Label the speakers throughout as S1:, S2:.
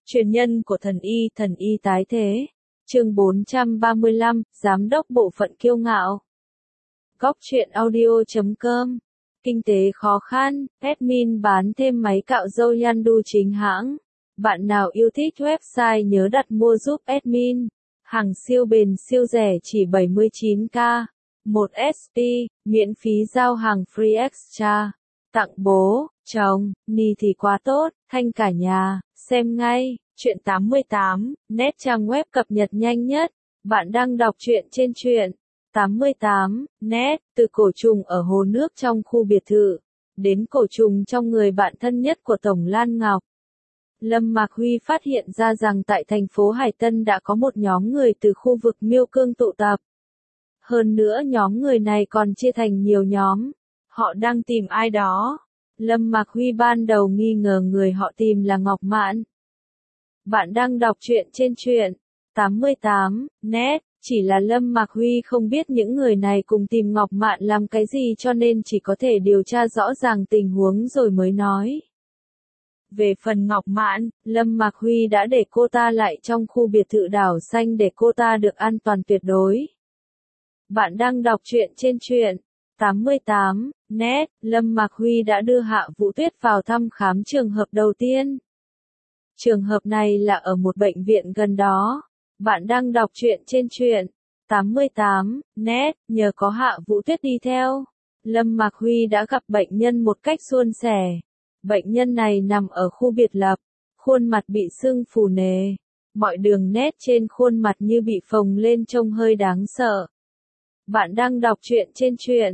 S1: Truyền nhân của thần y tái thế. Chương 435, Giám đốc bộ phận kiêu ngạo. Góc truyện audio.com. Kinh tế khó khăn, admin bán thêm máy cạo râu Yandu chính hãng. Bạn nào yêu thích website nhớ đặt mua giúp admin. Hàng siêu bền siêu rẻ chỉ 79k. 1 SP, miễn phí giao hàng free extra. Tặng bố, chồng, ni thì quá tốt, thanh cả nhà, xem ngay. Truyện 88, net trang web cập nhật nhanh nhất. Bạn đang đọc truyện trên truyện 88, net, từ cổ trùng ở hồ nước trong khu biệt thự, đến cổ trùng trong người bạn thân nhất của Tổng Lan Ngọc. Lâm Mạc Huy phát hiện ra rằng tại thành phố Hải Tân đã có một nhóm người từ khu vực Miêu Cương tụ tập. Hơn nữa nhóm người này còn chia thành nhiều nhóm. Họ đang tìm ai đó. Lâm Mạc Huy ban đầu nghi ngờ người họ tìm là Ngọc Mạn. Bạn đang đọc truyện trên truyện 88, net, chỉ là Lâm Mạc Huy không biết những người này cùng tìm Ngọc Mạn làm cái gì cho nên chỉ có thể điều tra rõ ràng tình huống rồi mới nói. Về phần Ngọc Mạn, Lâm Mạc Huy đã để cô ta lại trong khu biệt thự đảo xanh để cô ta được an toàn tuyệt đối. Bạn đang đọc truyện trên truyện 88, net, Lâm Mạc Huy đã đưa Hạ Vũ Tuyết vào thăm khám trường hợp đầu tiên. Trường hợp này là ở một bệnh viện gần đó. Bạn đang đọc truyện trên truyện 88, net, nhờ có Hạ Vũ Tuyết đi theo. Lâm Mạc Huy đã gặp bệnh nhân một cách suôn sẻ. Bệnh nhân này nằm ở khu biệt lập, khuôn mặt bị sưng phù nề. Mọi đường nét trên khuôn mặt như bị phồng lên trông hơi đáng sợ. Bạn đang đọc truyện trên truyện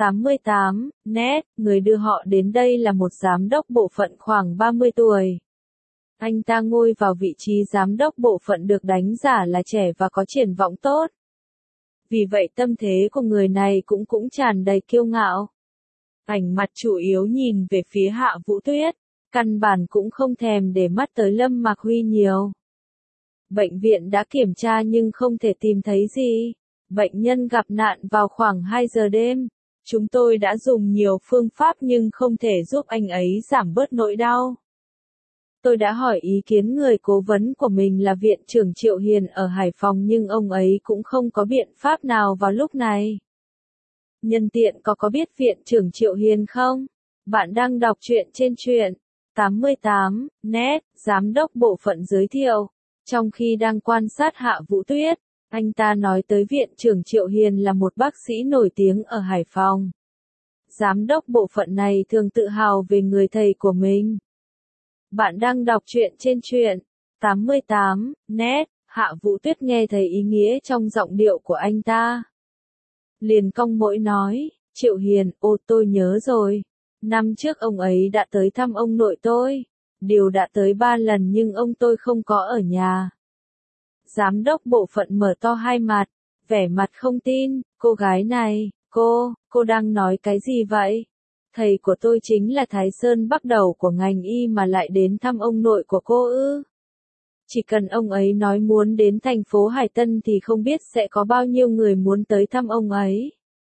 S1: 88, net, người đưa họ đến đây là một giám đốc bộ phận khoảng 30 tuổi. Anh ta ngồi vào vị trí giám đốc bộ phận được đánh giá là trẻ và có triển vọng tốt. Vì vậy tâm thế của người này cũng tràn đầy kiêu ngạo. Ảnh mặt chủ yếu nhìn về phía Hạ Vũ Tuyết, căn bản cũng không thèm để mắt tới Lâm Mạc Huy nhiều. Bệnh viện đã kiểm tra nhưng không thể tìm thấy gì. Bệnh nhân gặp nạn vào khoảng 2 giờ đêm. Chúng tôi đã dùng nhiều phương pháp nhưng không thể giúp anh ấy giảm bớt nỗi đau. Tôi đã hỏi ý kiến người cố vấn của mình là Viện trưởng Triệu Hiền ở Hải Phòng nhưng ông ấy cũng không có biện pháp nào vào lúc này. Nhân tiện có biết Viện trưởng Triệu Hiền không? Bạn đang đọc truyện trên truyện 88, net, giám đốc bộ phận giới thiệu. Trong khi đang quan sát Hạ Vũ Tuyết, anh ta nói tới Viện trưởng Triệu Hiền là một bác sĩ nổi tiếng ở Hải Phòng. Giám đốc bộ phận này thường tự hào về người thầy của mình. Bạn đang đọc truyện trên truyện 88, net, Hạ Vũ Tuyết nghe thấy ý nghĩa trong giọng điệu của anh ta. Liền cong môi nói, Triệu Hiền, tôi nhớ rồi. Năm trước ông ấy đã tới thăm ông nội tôi. Điều đã tới 3 lần nhưng ông tôi không có ở nhà. Giám đốc bộ phận mở to hai mặt, vẻ mặt không tin, cô gái này, cô đang nói cái gì vậy? Thầy của tôi chính là Thái Sơn Bắc Đầu của ngành y mà lại đến thăm ông nội của cô ư? Chỉ cần ông ấy nói muốn đến thành phố Hải Tân thì không biết sẽ có bao nhiêu người muốn tới thăm ông ấy.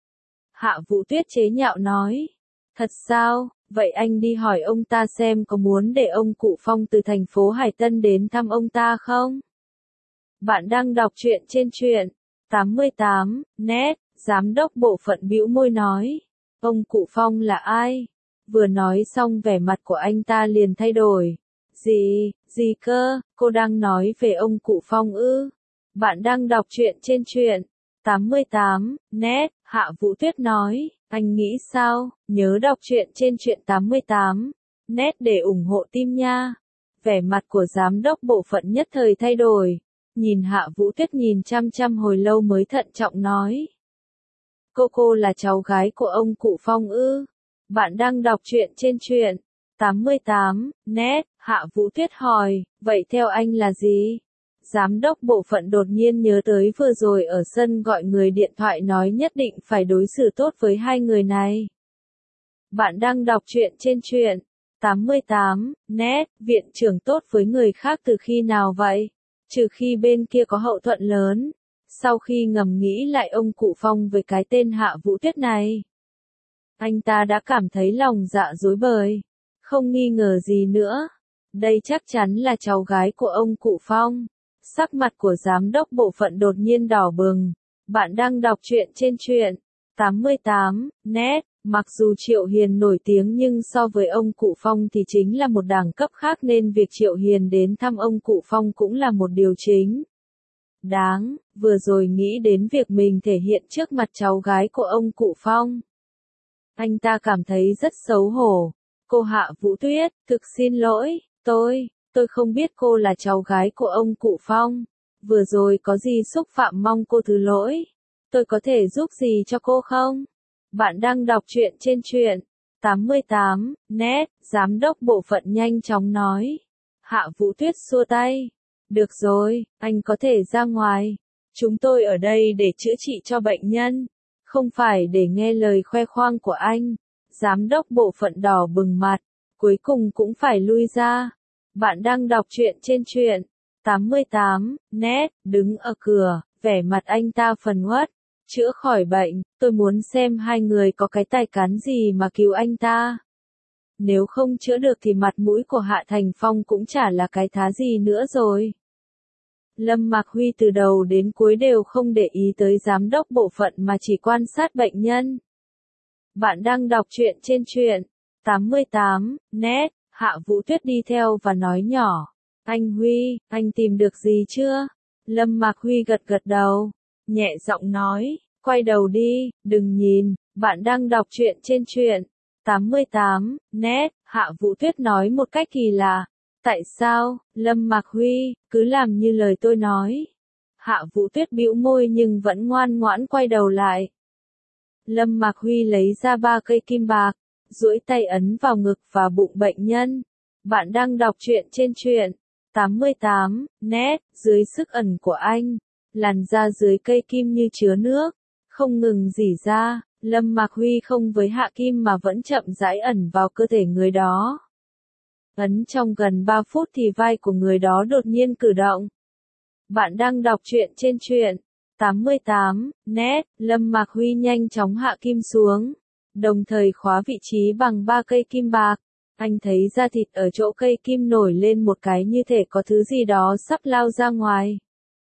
S1: Hạ Vũ Tuyết chế nhạo nói. Thật sao, vậy anh đi hỏi ông ta xem có muốn để ông cụ Phong từ thành phố Hải Tân đến thăm ông ta không? Bạn đang đọc truyện trên truyện 88, net, giám đốc bộ phận bĩu môi nói. Ông cụ Phong là ai? Vừa nói xong vẻ mặt của anh ta liền thay đổi. Gì cơ, cô đang nói về ông cụ Phong ư? Bạn đang đọc truyện trên truyện 88, net, Hạ Vũ Tuyết nói. Anh nghĩ sao? Nhớ đọc truyện trên truyện 88, net để ủng hộ team nha. Vẻ mặt của giám đốc bộ phận nhất thời thay đổi. Nhìn Hạ Vũ Tuyết nhìn chăm hồi lâu mới thận trọng nói. Cô là cháu gái của ông cụ Phong ư? Bạn đang đọc truyện trên truyện 88, net, Hạ Vũ Tuyết hỏi, vậy theo anh là gì? Giám đốc bộ phận đột nhiên nhớ tới vừa rồi ở sân gọi người điện thoại nói nhất định phải đối xử tốt với hai người này. Bạn đang đọc truyện trên truyện 88, net, viện trưởng tốt với người khác từ khi nào vậy? Trừ khi bên kia có hậu thuẫn lớn. Sau khi ngầm nghĩ lại ông cụ Phong với cái tên Hạ Vũ Tuyết này, anh ta đã cảm thấy lòng dạ rối bời, không nghi ngờ gì nữa. Đây chắc chắn là cháu gái của ông cụ Phong. Sắc mặt của giám đốc bộ phận đột nhiên đỏ bừng. Bạn đang đọc truyện trên truyện 88 net. Mặc dù Triệu Hiền nổi tiếng nhưng so với ông cụ Phong thì chính là một đẳng cấp khác nên việc Triệu Hiền đến thăm ông cụ Phong cũng là một điều chính đáng. Vừa rồi nghĩ đến việc mình thể hiện trước mặt cháu gái của ông cụ Phong, anh ta cảm thấy rất xấu hổ. Cô Hạ Vũ Tuyết, thực xin lỗi, tôi không biết cô là cháu gái của ông cụ Phong. Vừa rồi có gì xúc phạm mong cô thứ lỗi. Tôi có thể giúp gì cho cô không? Bạn đang đọc truyện trên truyện 88 net. Giám đốc bộ phận nhanh chóng nói. Hạ Vũ Tuyết xua tay. Được rồi, anh có thể ra ngoài. Chúng tôi ở đây để chữa trị cho bệnh nhân, không phải để nghe lời khoe khoang của anh. Giám đốc bộ phận đỏ bừng mặt, cuối cùng cũng phải lui ra. Bạn đang đọc truyện trên truyện 88 net. Đứng ở cửa, vẻ mặt anh ta phần uất. Chữa khỏi bệnh, tôi muốn xem hai người có cái tài cán gì mà cứu anh ta. Nếu không chữa được thì mặt mũi của Hạ Thành Phong cũng chả là cái thá gì nữa rồi. Lâm Mạc Huy từ đầu đến cuối đều không để ý tới giám đốc bộ phận mà chỉ quan sát bệnh nhân. Bạn đang đọc truyện trên truyện 88 net. Hạ Vũ Tuyết đi theo và nói nhỏ. Anh Huy, anh tìm được gì chưa? Lâm Mạc Huy gật gật đầu, nhẹ giọng nói, quay đầu đi, đừng nhìn. Bạn đang đọc truyện trên truyện 88 net. Hạ Vũ Tuyết nói một cách kỳ lạ. Tại sao? Lâm Mạc Huy, cứ làm như lời tôi nói. Hạ Vũ Tuyết bĩu môi nhưng vẫn ngoan ngoãn quay đầu lại. Lâm Mạc Huy lấy ra 3 cây kim bạc, duỗi tay ấn vào ngực và bụng bệnh nhân. Bạn đang đọc truyện trên truyện 88 net. Dưới sức ẩn của anh, làn da dưới cây kim như chứa nước, không ngừng rỉ ra. Lâm Mạc Huy không với hạ kim mà vẫn chậm rãi ẩn vào cơ thể người đó. Ấn trong gần 3 phút thì vai của người đó đột nhiên cử động. Bạn đang đọc truyện trên truyện 88 net. Lâm Mạc Huy nhanh chóng hạ kim xuống, đồng thời khóa vị trí bằng 3 cây kim bạc. Anh thấy da thịt ở chỗ cây kim nổi lên một cái như thể có thứ gì đó sắp lao ra ngoài.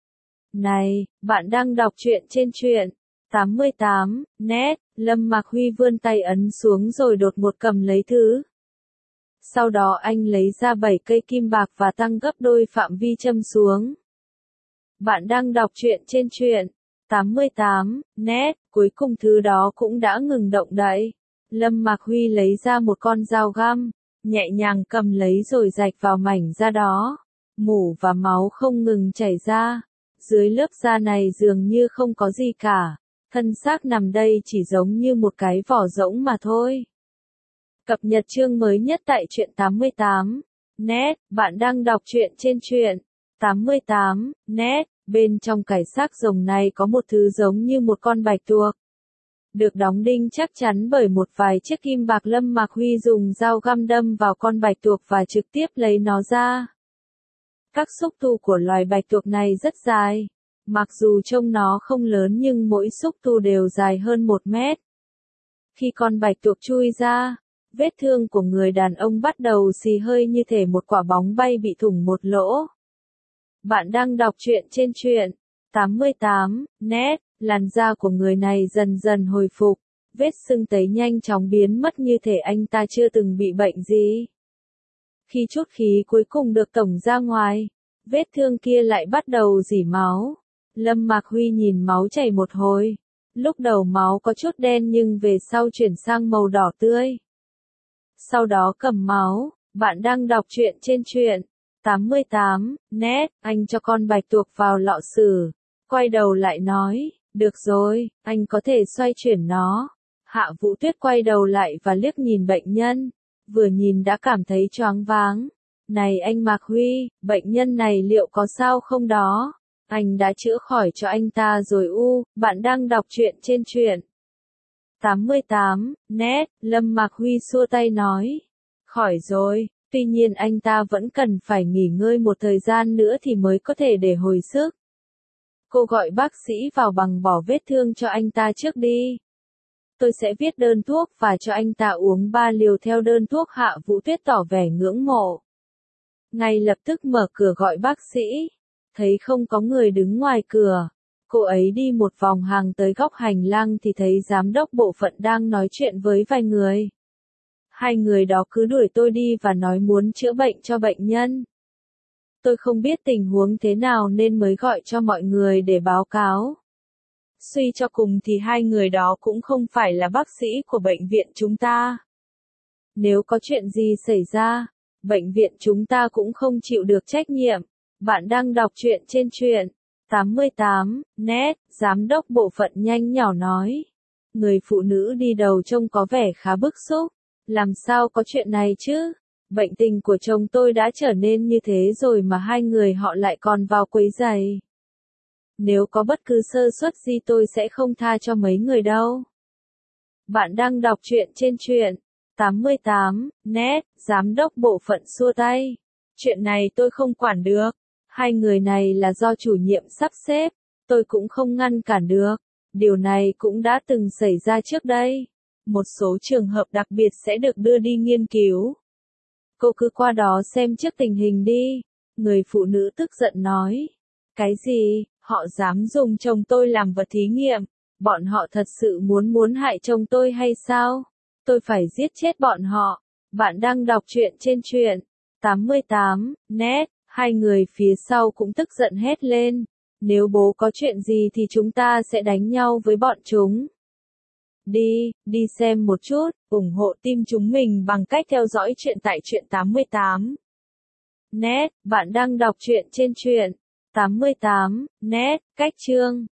S1: Này, bạn đang đọc truyện trên truyện 88 net. Lâm Mạc Huy vươn tay ấn xuống rồi đột ngột cầm lấy thứ. Sau đó anh lấy ra 7 cây kim bạc và tăng gấp đôi phạm vi châm xuống. Bạn đang đọc truyện trên truyện 88 net. Cuối cùng thứ đó cũng đã ngừng động đậy. Lâm Mạc Huy lấy ra một con dao găm, nhẹ nhàng cầm lấy rồi rạch vào mảnh da đó. Mủ và máu không ngừng chảy ra. Dưới lớp da này dường như không có gì cả. Thân xác nằm đây chỉ giống như một cái vỏ rỗng mà thôi. Cập nhật chương mới nhất tại truyện 88 net. Bạn đang đọc truyện trên truyện 88 net. Bên trong cái xác rồng này có một thứ giống như một con bạch tuộc, được đóng đinh chắc chắn bởi một vài chiếc kim bạc. Lâm Mạc Huy dùng dao găm đâm vào con bạch tuộc và trực tiếp lấy nó ra. Các xúc tu của loài bạch tuộc này rất dài. Mặc dù trông nó không lớn nhưng mỗi xúc tu đều dài hơn 1 mét. Khi con bạch tuộc chui ra, vết thương của người đàn ông bắt đầu xì hơi như thể một quả bóng bay bị thủng một lỗ. Bạn đang đọc truyện trên truyện 88 net. Làn da của người này dần dần hồi phục, vết sưng tấy nhanh chóng biến mất như thể anh ta chưa từng bị bệnh gì. Khi chút khí cuối cùng được tổng ra ngoài, vết thương kia lại bắt đầu rỉ máu. Lâm Mạc Huy nhìn máu chảy một hồi. Lúc đầu máu có chút đen nhưng về sau chuyển sang màu đỏ tươi. Sau đó cầm máu. Bạn đang đọc truyện trên truyện 88 net. Anh cho con bạch tuộc vào lọ sử, quay đầu lại nói, được rồi, anh có thể xoay chuyển nó. Hạ Vũ Tuyết quay đầu lại và liếc nhìn bệnh nhân, vừa nhìn đã cảm thấy choáng váng. Này anh Mạc Huy, bệnh nhân này liệu có sao không đó? Anh đã chữa khỏi cho anh ta rồi u. Bạn đang đọc truyện trên truyện 88 net. Lâm Mạc Huy xua tay nói, khỏi rồi, tuy nhiên anh ta vẫn cần phải nghỉ ngơi một thời gian nữa thì mới có thể để hồi sức. Cô gọi bác sĩ vào bằng bỏ vết thương cho anh ta trước đi. Tôi sẽ viết đơn thuốc và cho anh ta uống 3 liều theo đơn thuốc. Hạ Vũ Tuyết tỏ vẻ ngưỡng mộ. ngay lập tức mở cửa gọi bác sĩ. Thấy không có người đứng ngoài cửa, cô ấy đi một vòng hàng tới góc hành lang thì thấy giám đốc bộ phận đang nói chuyện với vài người. Hai người đó cứ đuổi tôi đi và nói muốn chữa bệnh cho bệnh nhân. Tôi không biết tình huống thế nào nên mới gọi cho mọi người để báo cáo. Suy cho cùng thì hai người đó cũng không phải là bác sĩ của bệnh viện chúng ta. Nếu có chuyện gì xảy ra, bệnh viện chúng ta cũng không chịu được trách nhiệm. Bạn đang đọc truyện trên truyện 88 net, giám đốc bộ phận nhanh nhỏ nói. Người phụ nữ đi đầu trông có vẻ khá bức xúc. Làm sao có chuyện này chứ? Bệnh tình của chồng tôi đã trở nên như thế rồi mà hai người họ lại còn vào quấy rầy. Nếu có bất cứ sơ suất gì tôi sẽ không tha cho mấy người đâu. Bạn đang đọc truyện trên truyện 88 net, giám đốc bộ phận xua tay. Chuyện này tôi không quản được. Hai người này là do chủ nhiệm sắp xếp, tôi cũng không ngăn cản được. Điều này cũng đã từng xảy ra trước đây. Một số trường hợp đặc biệt sẽ được đưa đi nghiên cứu. Cô cứ qua đó xem trước tình hình đi. Người phụ nữ tức giận nói. Cái gì? Họ dám dùng chồng tôi làm vật thí nghiệm? Bọn họ thật sự muốn hại chồng tôi hay sao? Tôi phải giết chết bọn họ. Bạn đang đọc truyện trên truyện 88 net. Hai người phía sau cũng tức giận hét lên. Nếu bố có chuyện gì thì chúng ta sẽ đánh nhau với bọn chúng. Đi xem một chút, ủng hộ team chúng mình bằng cách theo dõi truyện tại truyện 88 net. Bạn đang đọc truyện trên truyện 88 net, cách chương